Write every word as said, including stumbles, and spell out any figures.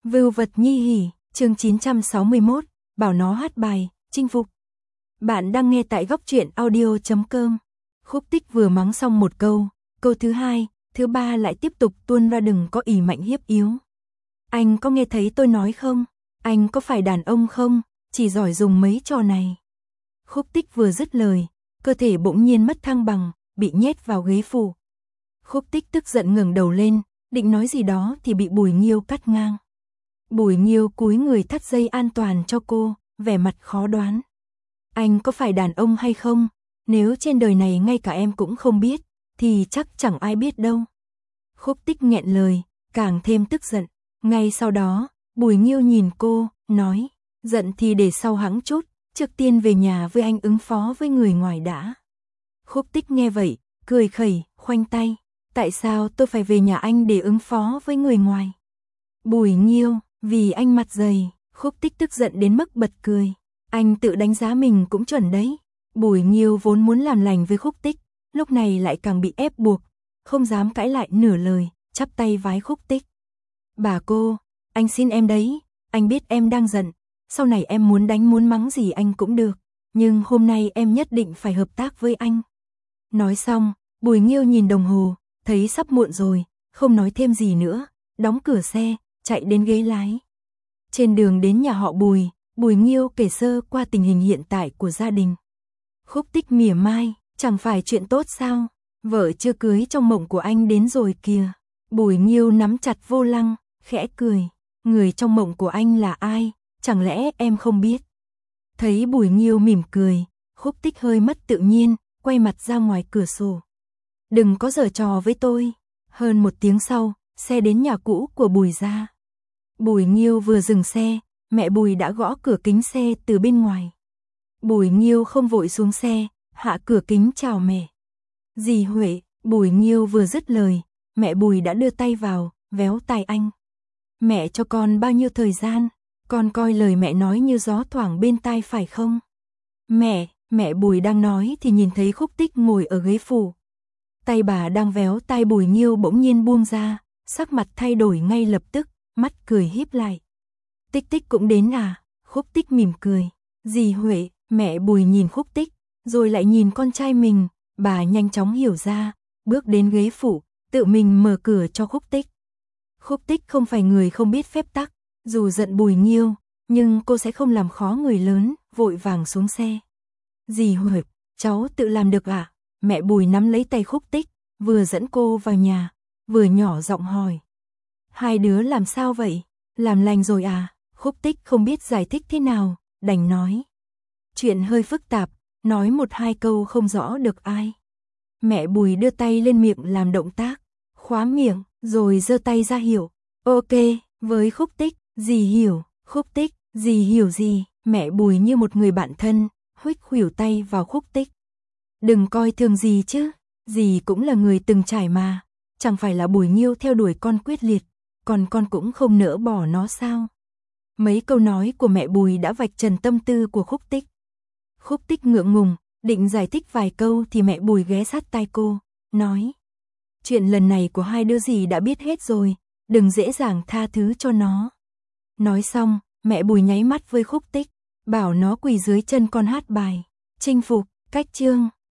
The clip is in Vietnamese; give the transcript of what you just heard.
Vưu vật nhi hỉ, chương chín trăm sáu mươi mốt, bảo nó hát bài, chinh phục. Bạn đang nghe tại góc truyện audio chấm com. Khúc Tích vừa mắng xong một câu, câu thứ hai, thứ ba lại tiếp tục tuôn ra, đừng có ỷ mạnh hiếp yếu. Anh có nghe thấy tôi nói không? Anh có phải đàn ông không? Chỉ giỏi dùng mấy trò này. Khúc Tích vừa dứt lời, cơ thể bỗng nhiên mất thăng bằng, bị nhét vào ghế phủ. Khúc Tích tức giận ngẩng đầu lên, định nói gì đó thì bị Bùi Nghiêu cắt ngang. Bùi Nghiêu cúi người thắt dây an toàn cho cô, vẻ mặt khó đoán. Anh có phải đàn ông hay không? Nếu trên đời này ngay cả em cũng không biết, thì chắc chẳng ai biết đâu. Khúc Tích nghẹn lời, càng thêm tức giận. Ngay sau đó, Bùi Nghiêu nhìn cô, nói, giận thì để sau hẵng chút, trước tiên về nhà với anh ứng phó với người ngoài đã. Khúc Tích nghe vậy, cười khẩy, khoanh tay. Tại sao tôi phải về nhà anh để ứng phó với người ngoài? Bùi Nghiêu, vì anh mặt dày. Khúc Tích tức giận đến mức bật cười. Anh tự đánh giá mình cũng chuẩn đấy. Bùi Nghiêu vốn muốn làm lành với Khúc Tích, lúc này lại càng bị ép buộc, không dám cãi lại nửa lời, chắp tay vái Khúc Tích. Bà cô, anh xin em đấy, anh biết em đang giận, sau này em muốn đánh muốn mắng gì anh cũng được, nhưng hôm nay em nhất định phải hợp tác với anh. Nói xong, Bùi Nghiêu nhìn đồng hồ, thấy sắp muộn rồi, không nói thêm gì nữa, đóng cửa xe, chạy đến ghế lái. Trên đường đến nhà họ Bùi, Bùi Nghiêu kể sơ qua tình hình hiện tại của gia đình. Khúc Tích mỉa mai, chẳng phải chuyện tốt sao? Vợ chưa cưới trong mộng của anh đến rồi kìa. Bùi Nghiêu nắm chặt vô lăng, khẽ cười. Người trong mộng của anh là ai? Chẳng lẽ em không biết? Thấy Bùi Nghiêu mỉm cười, Khúc Tích hơi mất tự nhiên, quay mặt ra ngoài cửa sổ. Đừng có giở trò với tôi. Hơn một tiếng sau, xe đến nhà cũ của Bùi gia. Bùi Nghiêu vừa dừng xe, mẹ Bùi đã gõ cửa kính xe từ bên ngoài. Bùi Nghiêu không vội xuống xe, hạ cửa kính chào mẹ. Dì Huệ, Bùi Nghiêu vừa dứt lời, mẹ Bùi đã đưa tay vào, véo tai anh. Mẹ cho con bao nhiêu thời gian? Con coi lời mẹ nói như gió thoảng bên tai phải không? Mẹ, mẹ Bùi đang nói thì nhìn thấy Khúc Tích ngồi ở ghế phủ. Tay bà đang véo tai Bùi Nghiêu bỗng nhiên buông ra, sắc mặt thay đổi ngay lập tức, mắt cười híp lại. Tích Tích cũng đến à? Khúc Tích mỉm cười. Dì Huệ, mẹ Bùi nhìn Khúc Tích, rồi lại nhìn con trai mình, bà nhanh chóng hiểu ra, bước đến ghế phủ, tự mình mở cửa cho Khúc Tích. Khúc Tích không phải người không biết phép tắc, dù giận Bùi Nghiêu, nhưng cô sẽ không làm khó người lớn, vội vàng xuống xe. Dì Huệ, cháu tự làm được ạ? À? Mẹ Bùi nắm lấy tay Khúc Tích, vừa dẫn cô vào nhà, vừa nhỏ giọng hỏi. Hai đứa làm sao vậy? Làm lành rồi à? Khúc Tích không biết giải thích thế nào, đành nói. Chuyện hơi phức tạp, nói một hai câu không rõ được ai. Mẹ Bùi đưa tay lên miệng làm động tác, khóa miệng, rồi giơ tay ra hiệu. Ok, với Khúc Tích, dì hiểu. Khúc Tích, dì hiểu gì? Mẹ Bùi như một người bạn thân, huých khuỷu tay vào Khúc Tích. Đừng coi thường dì chứ, dì cũng là người từng trải mà. Chẳng phải là Bùi Nghiêu theo đuổi con quyết liệt, còn con cũng không nỡ bỏ nó sao? Mấy câu nói của mẹ Bùi đã vạch trần tâm tư của Khúc Tích. Khúc Tích ngượng ngùng, định giải thích vài câu thì mẹ Bùi ghé sát tai cô, nói. Chuyện lần này của hai đứa dì đã biết hết rồi, đừng dễ dàng tha thứ cho nó. Nói xong, mẹ Bùi nháy mắt với Khúc Tích, bảo nó quỳ dưới chân con hát bài, chinh phục, cách chương.